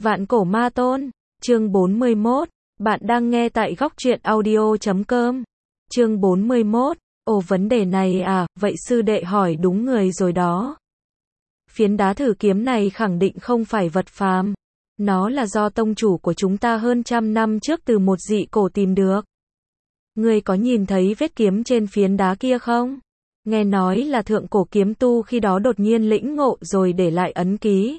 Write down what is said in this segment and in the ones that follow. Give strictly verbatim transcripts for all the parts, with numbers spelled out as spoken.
Vạn cổ ma tôn, chương bốn mươi mốt, bạn đang nghe tại góc truyện audio chấm com. Chương bốn mươi mốt, ồ vấn đề này à, vậy sư đệ hỏi đúng người rồi đó. Phiến đá thử kiếm này khẳng định không phải vật phàm. Nó là do tông chủ của chúng ta hơn trăm năm trước từ một dị cổ tìm được. Ngươi có nhìn thấy vết kiếm trên phiến đá kia không? Nghe nói là thượng cổ kiếm tu khi đó đột nhiên lĩnh ngộ rồi để lại ấn ký.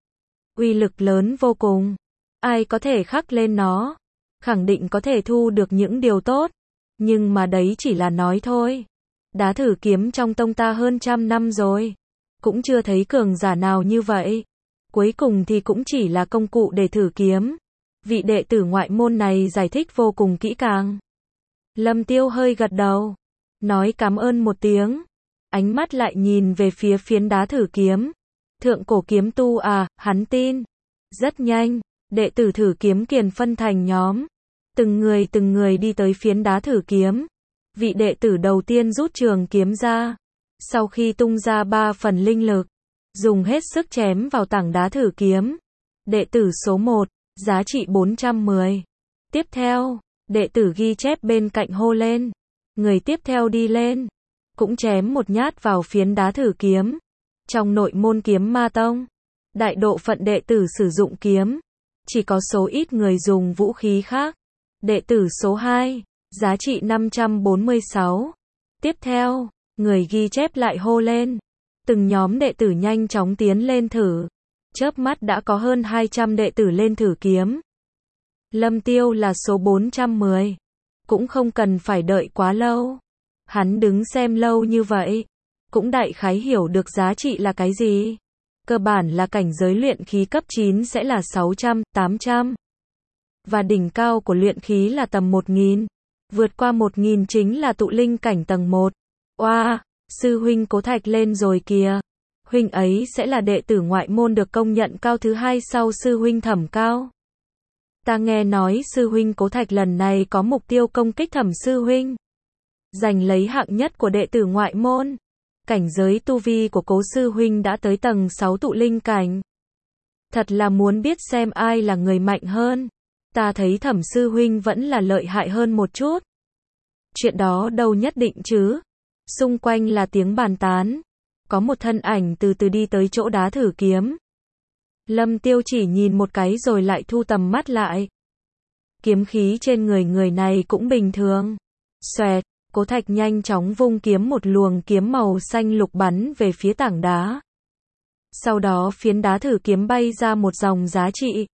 Uy lực lớn vô cùng. Ai có thể khắc lên nó? Khẳng định có thể thu được những điều tốt. Nhưng mà đấy chỉ là nói thôi. Đá thử kiếm trong tông ta hơn trăm năm rồi. Cũng chưa thấy cường giả nào như vậy. Cuối cùng thì cũng chỉ là công cụ để thử kiếm. Vị đệ tử ngoại môn này giải thích vô cùng kỹ càng. Lâm Tiêu hơi gật đầu. Nói cảm ơn một tiếng. Ánh mắt lại nhìn về phía phiến đá thử kiếm. Thượng cổ kiếm tu à, hắn tin. Rất nhanh, đệ tử thử kiếm kiền phân thành nhóm. Từng người từng người đi tới phiến đá thử kiếm. Vị đệ tử đầu tiên rút trường kiếm ra. Sau khi tung ra ba phần linh lực, dùng hết sức chém vào tảng đá thử kiếm. Đệ tử số một, giá trị bốn trăm mười. Tiếp theo, đệ tử ghi chép bên cạnh hô lên. Người tiếp theo đi lên, cũng chém một nhát vào phiến đá thử kiếm. Trong nội môn kiếm ma tông, đại độ phận đệ tử sử dụng kiếm. Chỉ có số ít người dùng vũ khí khác. Đệ tử số hai, giá trị năm trăm bốn mươi sáu. Tiếp theo, người ghi chép lại hô lên. Từng nhóm đệ tử nhanh chóng tiến lên thử. Chớp mắt đã có hơn hai trăm đệ tử lên thử kiếm. Lâm Tiêu là số bốn trăm mười. Cũng không cần phải đợi quá lâu. Hắn đứng xem lâu như vậy, cũng đại khái hiểu được giá trị là cái gì. Cơ bản là cảnh giới luyện khí cấp chín sẽ là sáu trăm, tám trăm. Và đỉnh cao của luyện khí là tầm một nghìn. Vượt qua một nghìn chính là tụ linh cảnh tầng một. Oa, wow, sư huynh Cố Thạch lên rồi kìa. Huynh ấy sẽ là đệ tử ngoại môn được công nhận cao thứ hai sau sư huynh Thẩm Cao. Ta nghe nói sư huynh Cố Thạch lần này có mục tiêu công kích Thẩm sư huynh. Giành lấy hạng nhất của đệ tử ngoại môn. Cảnh giới tu vi của Cố sư huynh đã tới tầng sáu tụ linh cảnh. Thật là muốn biết xem ai là người mạnh hơn. Ta thấy Thẩm sư huynh vẫn là lợi hại hơn một chút. Chuyện đó đâu nhất định chứ. Xung quanh là tiếng bàn tán. Có một thân ảnh từ từ đi tới chỗ đá thử kiếm. Lâm Tiêu chỉ nhìn một cái rồi lại thu tầm mắt lại. Kiếm khí trên người người này cũng bình thường. Xoẹt, Cố Thạch nhanh chóng vung kiếm, một luồng kiếm màu xanh lục bắn về phía tảng đá. Sau đó phiến đá thử kiếm bay ra một dòng giá trị.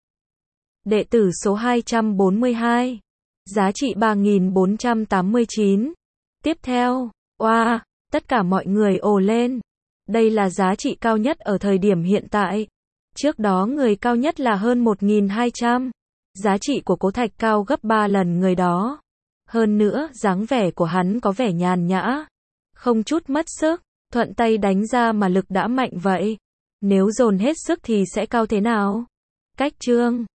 Đệ tử số hai trăm bốn mươi hai, giá trị ba nghìn bốn trăm tám mươi chín. Tiếp theo, oa, wow, tất cả mọi người ồ lên. Đây là giá trị cao nhất ở thời điểm hiện tại. Trước đó người cao nhất là hơn một nghìn hai trăm. Giá trị của Cố Thạch cao gấp ba lần người đó. Hơn nữa, dáng vẻ của hắn có vẻ nhàn nhã. Không chút mất sức, thuận tay đánh ra mà lực đã mạnh vậy. Nếu dồn hết sức thì sẽ cao thế nào? Cách chương